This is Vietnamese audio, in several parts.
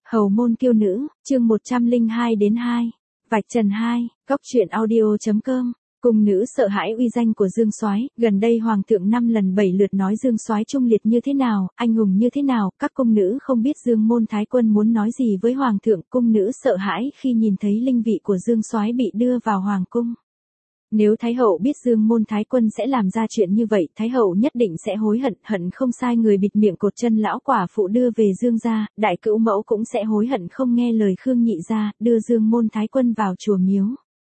Hầu môn kiêu nữ, chương 102-2, vạch trần 2, góc truyện audio.com. Cung nữ sợ hãi uy danh của Dương Soái, gần đây hoàng thượng 5 lần 7 lượt nói Dương Soái trung liệt như thế nào, anh hùng như thế nào, các cung nữ không biết Dương môn thái quân muốn nói gì với hoàng thượng, cung nữ sợ hãi khi nhìn thấy linh vị của Dương Soái bị đưa vào hoàng cung. Nếu Thái hậu biết Dương môn thái quân sẽ làm ra chuyện như vậy, Thái hậu nhất định sẽ hối hận, hận không sai người bịt miệng cột chân lão quả phụ đưa về Dương gia, đại cữu mẫu cũng sẽ hối hận không nghe lời Khương Nhị gia, đưa Dương môn thái quân vào chùa miếu.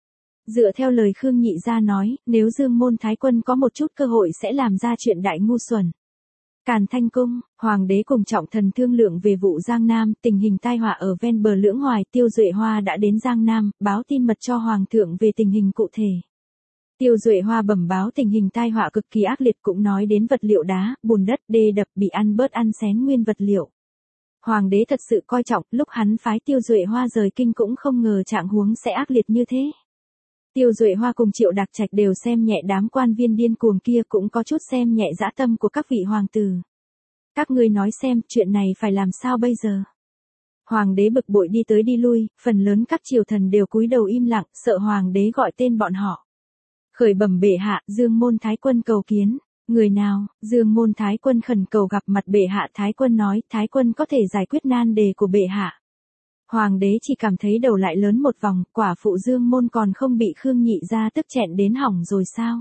Dựa theo lời Khương Nhị gia nói, nếu Dương môn thái quân có một chút cơ hội sẽ làm ra chuyện đại ngu xuẩn. Càn Thanh cung, hoàng đế cùng trọng thần thương lượng về vụ Giang Nam, tình hình tai họa ở ven bờ Lưỡng Hoài, Tiêu Duệ Hoa đã đến Giang Nam, báo tin mật cho hoàng thượng về tình hình cụ thể. Tiêu Duệ Hoa bẩm báo tình hình tai họa cực kỳ ác liệt, cũng nói đến vật liệu đá, bùn đất, đê đập bị ăn bớt ăn xén nguyên vật liệu. Hoàng đế thật sự coi trọng, lúc hắn phái Tiêu Duệ Hoa rời kinh cũng không ngờ trạng huống sẽ ác liệt như thế. Tiêu Duệ Hoa cùng Triệu Đạc Trạch đều xem nhẹ đám quan viên điên cuồng kia, cũng có chút xem nhẹ dã tâm của các vị hoàng tử. Các ngươi nói xem, chuyện này phải làm sao bây giờ? Hoàng đế bực bội đi tới đi lui, phần lớn các triều thần đều cúi đầu im lặng, sợ hoàng đế gọi tên bọn họ. Khởi bẩm bệ hạ, Dương môn thái quân cầu kiến. Người nào? Dương môn thái quân khẩn cầu gặp mặt bệ hạ. Thái quân nói, thái quân có thể giải quyết nan đề của bệ hạ. Hoàng đế chỉ cảm thấy đầu lại lớn một vòng, quả phụ Dương môn còn không bị Khương Nhị gia tức chẹn đến hỏng rồi sao?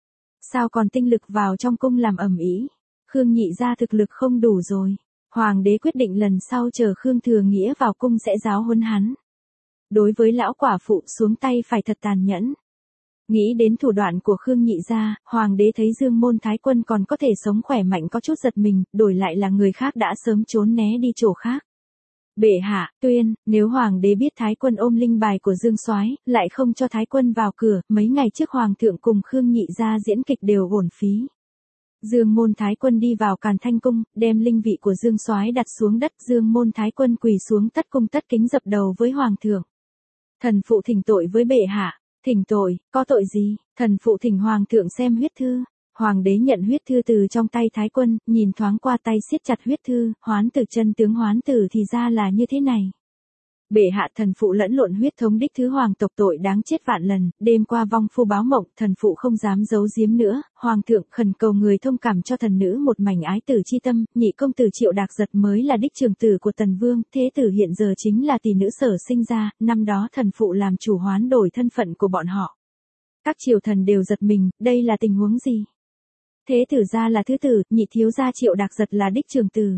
Sao còn tinh lực vào trong cung làm ầm ĩ? Khương Nhị gia thực lực không đủ rồi. Hoàng đế quyết định lần sau chờ Khương Thừa Nghĩa vào cung sẽ giáo huấn hắn. Đối với lão quả phụ xuống tay phải thật tàn nhẫn. Nghĩ đến thủ đoạn của Khương Nhị gia, hoàng đế thấy Dương môn thái quân còn có thể sống khỏe mạnh có chút giật mình, đổi lại là người khác đã sớm trốn né đi chỗ khác. Bệ hạ, tuyên, nếu hoàng đế biết thái quân ôm linh bài của Dương Soái, lại không cho thái quân vào cửa, mấy ngày trước hoàng thượng cùng Khương Nhị gia diễn kịch đều uổng phí. Dương môn thái quân đi vào Càn Thanh cung, đem linh vị của Dương Soái đặt xuống đất, Dương môn thái quân quỳ xuống tất cung tất kính dập đầu với hoàng thượng. Thần phụ thỉnh tội với bệ hạ. Thỉnh tội, có tội gì? Thần phụ thỉnh hoàng thượng xem huyết thư. Hoàng đế nhận huyết thư từ trong tay thái quân, nhìn thoáng qua tay siết chặt huyết thư, Hoán Tử chân tướng Hoán Tử thì ra là như thế này. Bệ hạ, thần phụ lẫn lộn huyết thống đích thứ hoàng tộc, tội đáng chết vạn lần, đêm qua vong phu báo mộng, thần phụ không dám giấu giếm nữa, hoàng thượng khẩn cầu người thông cảm cho thần nữ một mảnh ái tử chi tâm, nhị công tử Triệu Đạc Giật mới là đích trường tử của tần vương, thế tử hiện giờ chính là tỷ nữ Sở sinh ra, năm đó thần phụ làm chủ hoán đổi thân phận của bọn họ. Các triều thần đều giật mình, đây là tình huống gì? Thế tử gia là thứ tử, nhị thiếu gia Triệu Đạc Giật là đích trường tử.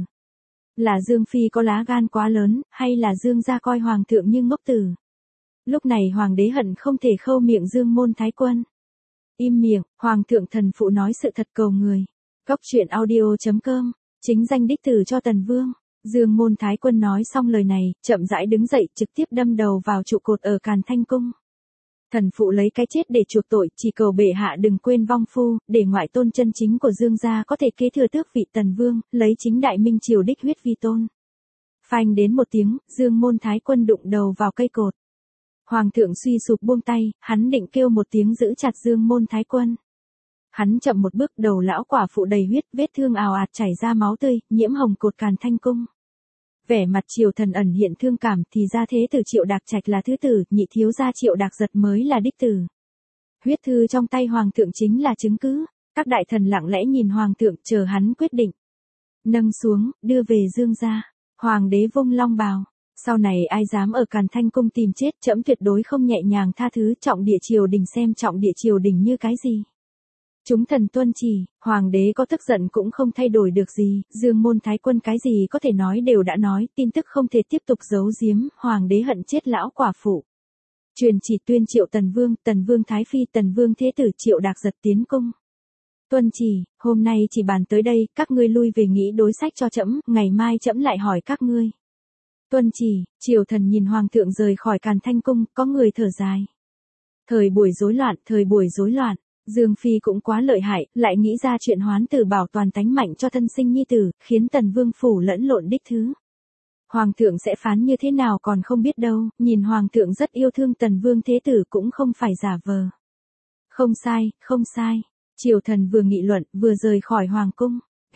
Là Dương Phi có lá gan quá lớn, hay là Dương gia coi hoàng thượng như ngốc tử? Lúc này hoàng đế hận không thể khâu miệng Dương môn thái quân. Im miệng, hoàng thượng thần phụ nói sự thật cầu người. Góc truyện audio.com, chính danh đích tử cho tần vương. Dương môn thái quân nói xong lời này, chậm rãi đứng dậy trực tiếp đâm đầu vào trụ cột ở Càn Thanh cung. Thần phụ lấy cái chết để chuộc tội, chỉ cầu bệ hạ đừng quên vong phu, để ngoại tôn chân chính của Dương gia có thể kế thừa tước vị tần vương, lấy chính đại minh triều đích huyết vi tôn. Phanh đến một tiếng, Dương môn thái quân đụng đầu vào cây cột. Hoàng thượng suy sụp buông tay, hắn định kêu một tiếng giữ chặt Dương môn thái quân. Hắn chậm một bước, đầu lão quả phụ đầy huyết, vết thương ào ạt chảy ra máu tươi, nhiễm hồng cột Càn Thanh cung. Vẻ mặt triều thần ẩn hiện thương cảm, thì ra thế tử Triệu Đạc Trạch là thứ tử, nhị thiếu gia Triệu Đạc Giật mới là đích tử. Huyết thư trong tay hoàng thượng chính là chứng cứ, các đại thần lặng lẽ nhìn hoàng thượng chờ hắn quyết định. Nâng xuống, đưa về Dương gia, hoàng đế vung long bào, sau này ai dám ở Càn Thanh cung tìm chết, trẫm tuyệt đối không nhẹ nhàng tha thứ. Trọng địa triều đình xem trọng địa triều đình như cái gì? Chúng thần tuân chỉ, hoàng đế có tức giận cũng không thay đổi được gì, Dương môn thái quân cái gì có thể nói đều đã nói, tin tức không thể tiếp tục giấu giếm, hoàng đế hận chết lão quả phụ. Truyền chỉ tuyên triệu tần vương thái phi, tần vương thế tử Triệu Đạc Giật tiến cung. Tuân chỉ, hôm nay chỉ bàn tới đây, các ngươi lui về nghĩ đối sách cho trẫm, ngày mai trẫm lại hỏi các ngươi. Tuân chỉ, triều thần nhìn hoàng thượng rời khỏi Càn Thanh cung, có người thở dài. Thời buổi rối loạn. Dương Phi cũng quá lợi hại, lại nghĩ ra chuyện Hoán Tử bảo toàn tánh mạnh cho thân sinh nhi tử, khiến tần vương phủ lẫn lộn đích thứ. Hoàng thượng sẽ phán như thế nào còn không biết đâu, nhìn hoàng thượng rất yêu thương tần vương thế tử cũng không phải giả vờ. Không sai. Triều thần vừa nghị luận, vừa rời khỏi hoàng cung.